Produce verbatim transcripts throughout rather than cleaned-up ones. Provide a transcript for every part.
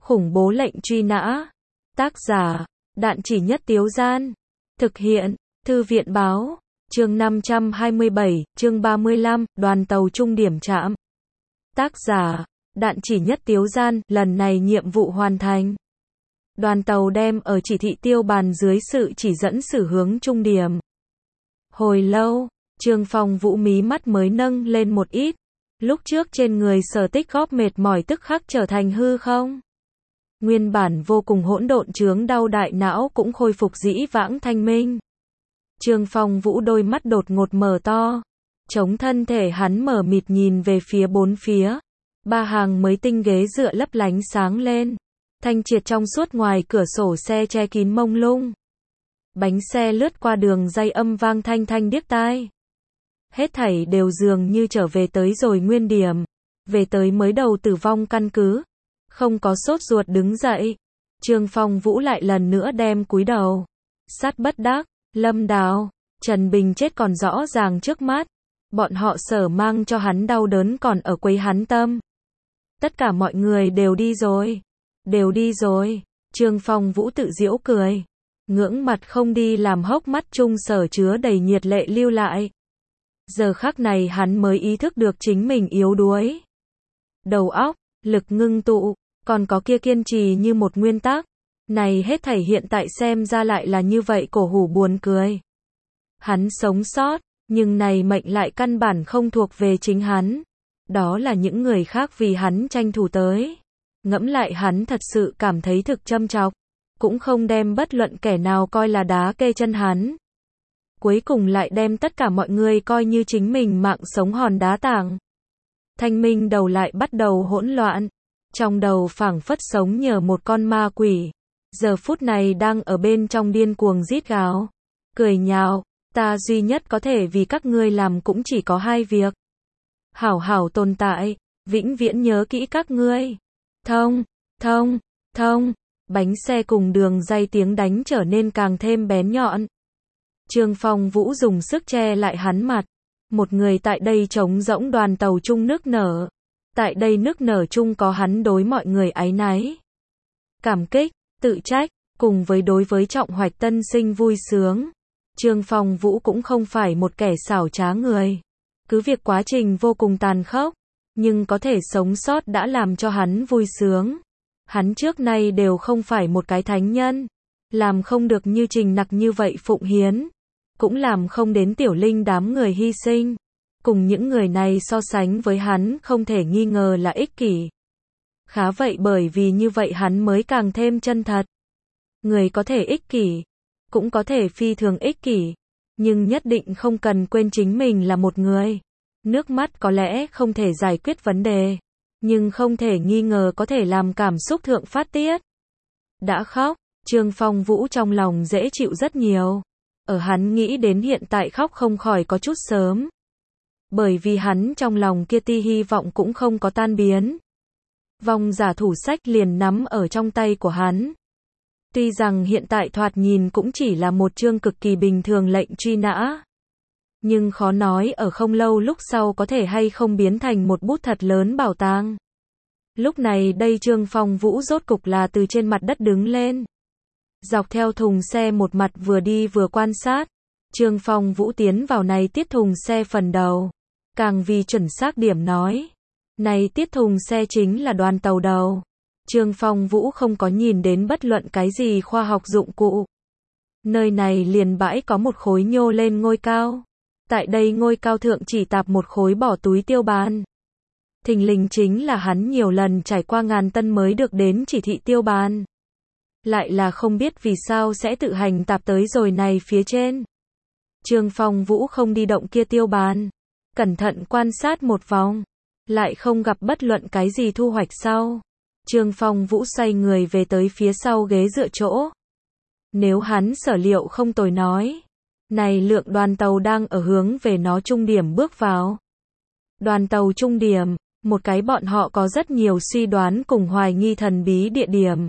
Khủng bố lệnh truy nã. Tác giả, Đạn Chỉ Nhất Tiếu Gian. Thực hiện, Thư viện Báo. Chương năm trăm hai mươi bảy, chương ba mươi lăm, đoàn tàu trung điểm trạm. Tác giả, Đạn Chỉ Nhất Tiếu Gian, lần này nhiệm vụ hoàn thành. Đoàn tàu đem ở chỉ thị tiêu bàn dưới sự chỉ dẫn xử hướng trung điểm. Hồi lâu, Trương Phong Vũ mí mắt mới nâng lên một ít. Lúc trước trên người Sở Tích Góp mệt mỏi tức khắc trở thành hư không. Nguyên bản vô cùng hỗn độn chướng đau đại não cũng khôi phục dĩ vãng thanh minh. Trương Phong Vũ đôi mắt đột ngột mở to. Chống thân thể hắn mở mịt nhìn về phía bốn phía. Ba hàng mới tinh ghế dựa lấp lánh sáng lên. Thanh triệt trong suốt ngoài cửa sổ xe che kín mông lung. Bánh xe lướt qua đường dây âm vang thanh thanh điếc tai. Hết thảy đều dường như trở về tới rồi nguyên điểm. Về tới mới đầu tử vong căn cứ. Không có sốt ruột đứng dậy. Trương Phong Vũ lại lần nữa đem cúi đầu. Sát bất đắc, Lâm Đào, Trần Bình chết còn rõ ràng trước mắt. Bọn họ Sở mang cho hắn đau đớn còn ở quấy hắn tâm. Tất cả mọi người đều đi rồi. Đều đi rồi. Trương Phong Vũ tự giễu cười. Ngưỡng mặt không đi làm hốc mắt chung Sở chứa đầy nhiệt lệ lưu lại. Giờ khắc này hắn mới ý thức được chính mình yếu đuối. Đầu óc, lực ngưng tụ, còn có kia kiên trì như một nguyên tắc. Này hết thảy hiện tại xem ra lại là như vậy cổ hủ buồn cười. Hắn sống sót, nhưng này mệnh lại căn bản không thuộc về chính hắn. Đó là những người khác vì hắn tranh thủ tới. Ngẫm lại hắn thật sự cảm thấy thực châm chọc. Cũng không đem bất luận kẻ nào coi là đá kê chân hắn. Cuối cùng lại đem tất cả mọi người coi như chính mình mạng sống hòn đá tảng. Thanh minh đầu lại bắt đầu hỗn loạn. Trong đầu phảng phất sống nhờ một con ma quỷ. Giờ phút này đang ở bên trong điên cuồng rít gào. Cười nhạo, ta duy nhất có thể vì các ngươi làm cũng chỉ có hai việc. Hảo hảo tồn tại, vĩnh viễn nhớ kỹ các ngươi. Thông, thông, thông, bánh xe cùng đường dây tiếng đánh trở nên càng thêm bén nhọn. Trương Phong Vũ dùng sức che lại hắn mặt. Một người tại đây trống rỗng đoàn tàu chung nức nở. Tại đây nức nở chung có hắn đối mọi người áy náy. Cảm kích, tự trách, cùng với đối với trọng hoạch tân sinh vui sướng. Trương Phong Vũ cũng không phải một kẻ xảo trá người. Cứ việc quá trình vô cùng tàn khốc, nhưng có thể sống sót đã làm cho hắn vui sướng. Hắn trước nay đều không phải một cái thánh nhân. Làm không được như Trình Nặc như vậy phụng hiến. Cũng làm không đến Tiểu Linh đám người hy sinh. Cùng những người này so sánh với hắn không thể nghi ngờ là ích kỷ. Khá vậy bởi vì như vậy hắn mới càng thêm chân thật. Người có thể ích kỷ, cũng có thể phi thường ích kỷ, nhưng nhất định không cần quên chính mình là một người. Nước mắt có lẽ không thể giải quyết vấn đề, nhưng không thể nghi ngờ có thể làm cảm xúc thượng phát tiết. Đã khóc, Trương Phong Vũ trong lòng dễ chịu rất nhiều. Ở hắn nghĩ đến hiện tại khóc không khỏi có chút sớm. Bởi vì hắn trong lòng kia ti hy vọng cũng không có tan biến. Vong giả thủ sách liền nắm ở trong tay của hắn. Tuy rằng hiện tại thoạt nhìn cũng chỉ là một chương cực kỳ bình thường lệnh truy nã. Nhưng khó nói ở không lâu lúc sau có thể hay không biến thành một bút thật lớn bảo tàng. Lúc này đây Trương Phong Vũ rốt cục là từ trên mặt đất đứng lên. Dọc theo thùng xe một mặt vừa đi vừa quan sát. Trương Phong Vũ tiến vào này tiết thùng xe phần đầu. Càng vì chuẩn xác điểm nói. Này tiết thùng xe chính là đoàn tàu đầu. Trương Phong Vũ không có nhìn đến bất luận cái gì khoa học dụng cụ. Nơi này liền bãi có một khối nhô lên ngôi cao. Tại đây ngôi cao thượng chỉ tạp một khối bỏ túi tiêu bàn. Thình lình chính là hắn nhiều lần trải qua ngàn tân mới được đến chỉ thị tiêu bàn. Lại là không biết vì sao sẽ tự hành tạp tới rồi này phía trên. Trương Phong Vũ không đi động kia tiêu bàn. Cẩn thận quan sát một vòng. Lại không gặp bất luận cái gì thu hoạch sau. Trương Phong Vũ xoay người về tới phía sau ghế dựa chỗ. Nếu hắn sở liệu không tồi nói. Này lượng đoàn tàu đang ở hướng về nó trung điểm bước vào. Đoàn tàu trung điểm, một cái bọn họ có rất nhiều suy đoán cùng hoài nghi thần bí địa điểm.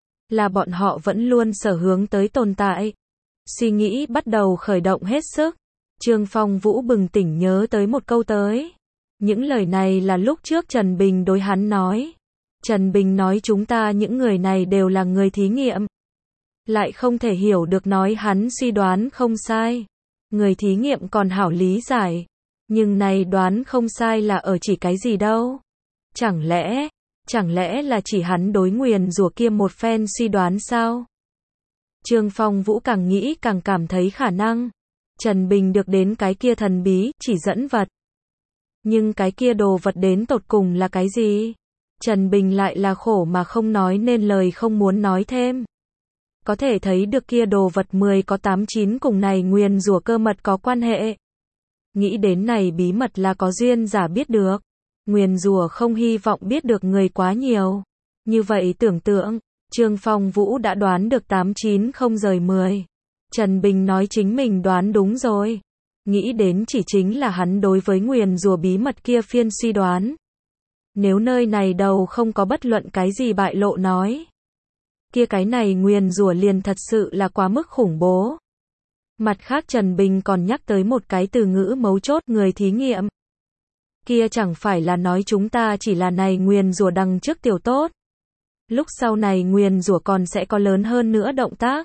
Là bọn họ vẫn luôn sở hướng tới tồn tại. Suy nghĩ bắt đầu khởi động hết sức. Trương Phong Vũ bừng tỉnh nhớ tới một câu tới. Những lời này là lúc trước Trần Bình đối hắn nói. Trần Bình nói chúng ta những người này đều là người thí nghiệm. Lại không thể hiểu được nói hắn suy đoán không sai. Người thí nghiệm còn hảo lý giải. Nhưng này đoán không sai là ở chỉ cái gì đâu. Chẳng lẽ, chẳng lẽ là chỉ hắn đối nguyền rủa kia một phen suy đoán sao? Trương Phong Vũ càng nghĩ càng cảm thấy khả năng. Trần Bình được đến cái kia thần bí, chỉ dẫn vật. Nhưng cái kia đồ vật đến tột cùng là cái gì? Trần Bình lại là khổ mà không nói nên lời không muốn nói thêm. Có thể thấy được kia đồ vật mười có tám chín cùng này nguyền rủa cơ mật có quan hệ. Nghĩ đến này bí mật là có duyên giả biết được. Nguyền rủa không hy vọng biết được người quá nhiều. Như vậy tưởng tượng, Trương Phong Vũ đã đoán được tám chín không rời mười. Trần Bình nói chính mình đoán đúng rồi. Nghĩ đến chỉ chính là hắn đối với nguyền rủa bí mật kia phiên suy đoán. Nếu nơi này đầu không có bất luận cái gì bại lộ nói. Kia cái này nguyền rủa liền thật sự là quá mức khủng bố. Mặt khác Trần Bình còn nhắc tới một cái từ ngữ mấu chốt người thí nghiệm. Kia chẳng phải là nói chúng ta chỉ là này nguyền rủa đằng trước tiểu tốt. Lúc sau này nguyền rủa còn sẽ có lớn hơn nữa động tác.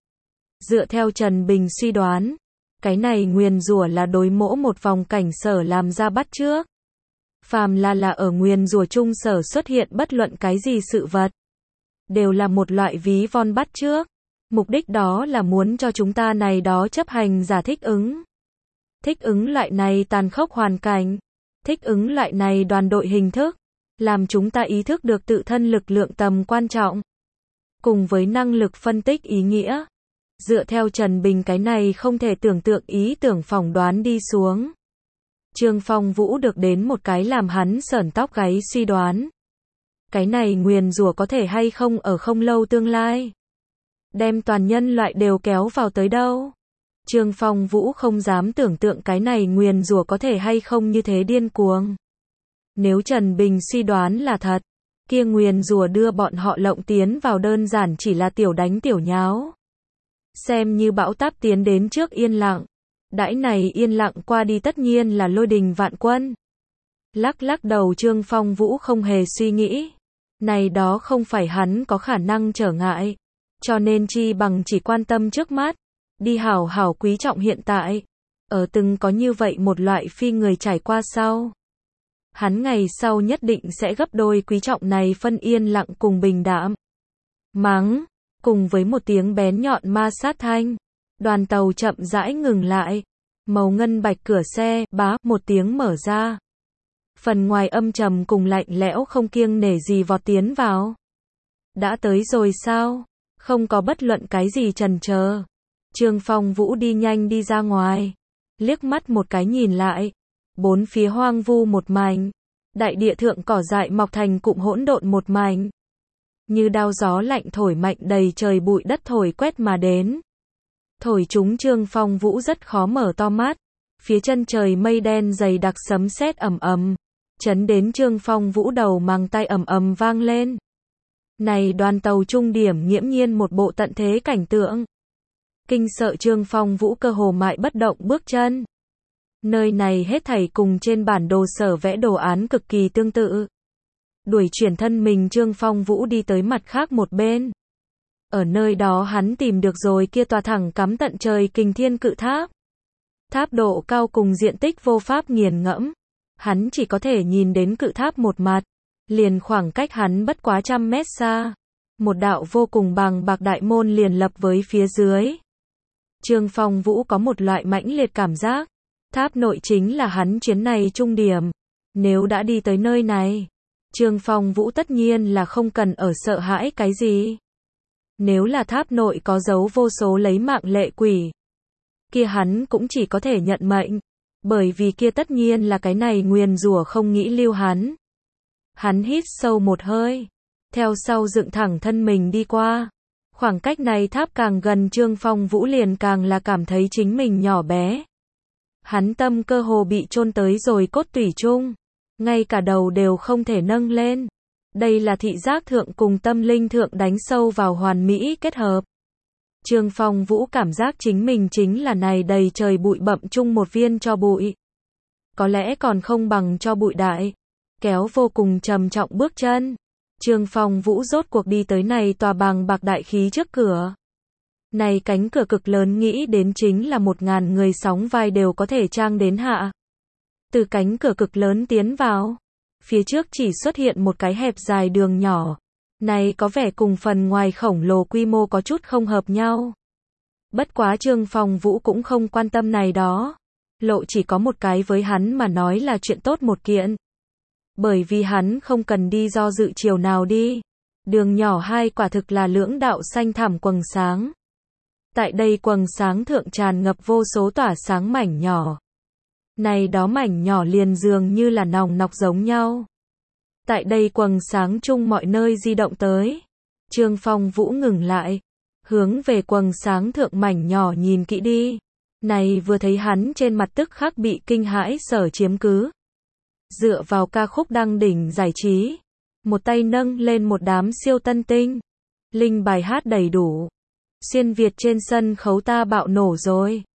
Dựa theo Trần Bình suy đoán, cái này nguyền rủa là đối mỗ một vòng cảnh sở làm ra bắt chước. Phàm là là ở nguyền rủa chung sở xuất hiện bất luận cái gì sự vật. Đều là một loại ví von bắt chước. Mục đích đó là muốn cho chúng ta này đó chấp hành giả thích ứng. Thích ứng loại này tàn khốc hoàn cảnh. Thích ứng loại này đoàn đội hình thức. Làm chúng ta ý thức được tự thân lực lượng tầm quan trọng. Cùng với năng lực phân tích ý nghĩa. Dựa theo Trần Bình cái này không thể tưởng tượng ý tưởng phỏng đoán đi xuống. Trương Phong Vũ được đến một cái làm hắn sởn tóc gáy suy đoán. Cái này nguyền rủa có thể hay không ở không lâu tương lai. Đem toàn nhân loại đều kéo vào tới đâu. Trương Phong Vũ không dám tưởng tượng cái này nguyền rủa có thể hay không như thế điên cuồng. Nếu Trần Bình suy đoán là thật, kia nguyền rủa đưa bọn họ lộng tiến vào đơn giản chỉ là tiểu đánh tiểu nháo. Xem như bão táp tiến đến trước yên lặng. Đãi này yên lặng qua đi tất nhiên là lôi đình vạn quân. Lắc lắc đầu Trương Phong Vũ không hề suy nghĩ. Này đó không phải hắn có khả năng trở ngại. Cho nên chi bằng chỉ quan tâm trước mắt. Đi hảo hảo quý trọng hiện tại. Ở từng có như vậy một loại phi người trải qua sau. Hắn ngày sau nhất định sẽ gấp đôi quý trọng này phân yên lặng cùng bình đạm. Mắng. Cùng với một tiếng bén nhọn ma sát thanh. Đoàn tàu chậm rãi ngừng lại. Màu ngân bạch cửa xe, bá, một tiếng mở ra. Phần ngoài âm trầm cùng lạnh lẽo không kiêng nể gì vọt tiến vào. Đã tới rồi sao? Không có bất luận cái gì chần chờ. Trương Phong Vũ đi nhanh đi ra ngoài. Liếc mắt một cái nhìn lại. Bốn phía hoang vu một mảnh. Đại địa thượng cỏ dại mọc thành cụm hỗn độn một mảnh. Như đao gió lạnh thổi mạnh đầy trời bụi đất thổi quét mà đến. Thổi chúng Trương Phong Vũ rất khó mở to mắt. Phía chân trời mây đen dày đặc sấm sét ầm ầm. Chấn đến Trương Phong Vũ đầu mang tay ầm ầm vang lên. Này đoàn tàu trung điểm nghiễm nhiên một bộ tận thế cảnh tượng. Kinh sợ Trương Phong Vũ cơ hồ mại bất động bước chân. Nơi này hết thảy cùng trên bản đồ sở vẽ đồ án cực kỳ tương tự. Đuổi chuyển thân mình Trương Phong Vũ đi tới mặt khác một bên. Ở nơi đó hắn tìm được rồi kia tòa thẳng cắm tận trời kình thiên cự tháp. Tháp độ cao cùng diện tích vô pháp nghiền ngẫm. Hắn chỉ có thể nhìn đến cự tháp một mặt. Liền khoảng cách hắn bất quá trăm mét xa. Một đạo vô cùng bàng bạc đại môn liền lập với phía dưới. Trương Phong Vũ có một loại mãnh liệt cảm giác. Tháp nội chính là hắn chuyến này trung điểm. Nếu đã đi tới nơi này, Trương Phong Vũ tất nhiên là không cần ở sợ hãi cái gì. Nếu là tháp nội có dấu vô số lấy mạng lệ quỷ, kia hắn cũng chỉ có thể nhận mệnh. Bởi vì kia tất nhiên là cái này nguyền rủa không nghĩ lưu hắn. Hắn hít sâu một hơi. Theo sau dựng thẳng thân mình đi qua. Khoảng cách này tháp càng gần Trương Phong Vũ liền càng là cảm thấy chính mình nhỏ bé. Hắn tâm cơ hồ bị chôn tới rồi cốt tủy chung. Ngay cả đầu đều không thể nâng lên. Đây là thị giác thượng cùng tâm linh thượng đánh sâu vào hoàn mỹ kết hợp. Trương Phong Vũ cảm giác chính mình chính là này đầy trời bụi bặm chung một viên tro bụi. Có lẽ còn không bằng tro bụi đại. Kéo vô cùng trầm trọng bước chân. Trương Phong Vũ rốt cuộc đi tới này tòa bằng bạc đại khí trước cửa. Này cánh cửa cực lớn nghĩ đến chính là một ngàn người sóng vai đều có thể trang đến hạ. Từ cánh cửa cực lớn tiến vào, phía trước chỉ xuất hiện một cái hẹp dài đường nhỏ. Này có vẻ cùng phần ngoài khổng lồ quy mô có chút không hợp nhau. Bất quá Trương Phong Vũ cũng không quan tâm này đó. Lộ chỉ có một cái với hắn mà nói là chuyện tốt một kiện. Bởi vì hắn không cần đi do dự chiều nào đi. Đường nhỏ hai quả thực là lưỡng đạo xanh thẳm quầng sáng. Tại đây quầng sáng thượng tràn ngập vô số tỏa sáng mảnh nhỏ. Này đó mảnh nhỏ liền dường như là nòng nọc giống nhau. Tại đây quầng sáng chung mọi nơi di động tới. Trương Phong Vũ ngừng lại. Hướng về quầng sáng thượng mảnh nhỏ nhìn kỹ đi. Này vừa thấy hắn trên mặt tức khắc bị kinh hãi sở chiếm cứ. Dựa vào ca khúc đăng đỉnh giải trí. Một tay nâng lên một đám siêu tân tinh. Linh bài hát đầy đủ. Xuyên Việt trên sân khấu ta bạo nổ rồi.